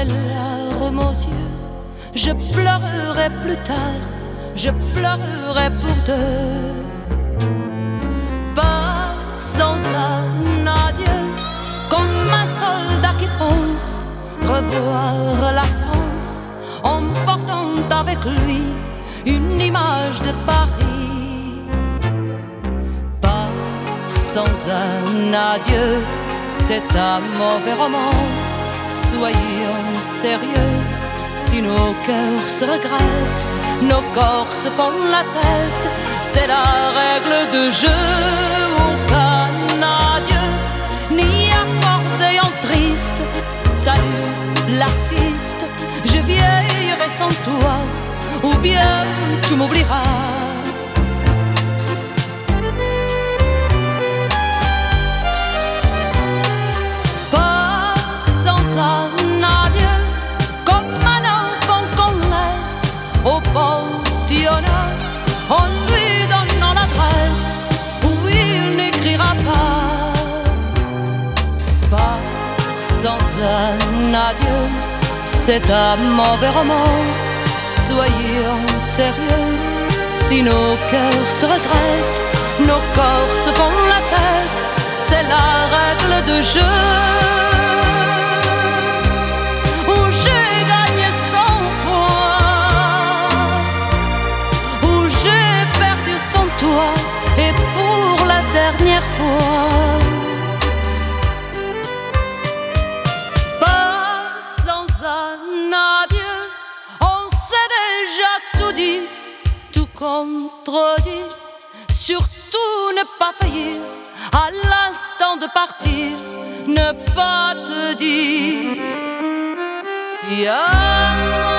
mes larmes aux yeux, je pleurerai plus tard, je pleurerai pour deux. Pas sans un adieu, comme un soldat qui pense revoir la France, en portant avec lui une image de Paris. Pas sans un adieu, c'est un mauvais roman. Soyons sérieux, si nos cœurs se regrettent, nos corps se font la tête, c'est la règle de jeu. Aucun adieu, ni accordéon triste. Salut l'artiste, je vieillirai sans toi, ou bien tu m'oublieras. Pas sans un adieu, comme un enfant qu'on laisse au pensionnat, en lui donnant l'adresse où il n'écrira pas. Pas sans un adieu, c'est un mauvais roman. Soyons sérieux, si nos cœurs se regrettent, nos corps se font la tête, c'est la règle de jeu. Où j'ai gagné 100 fois, où j'ai perdu sans toi, et pour la dernière fois. Tout contredit, surtout ne pas faillir à l'instant de partir, ne pas te dire ti amo.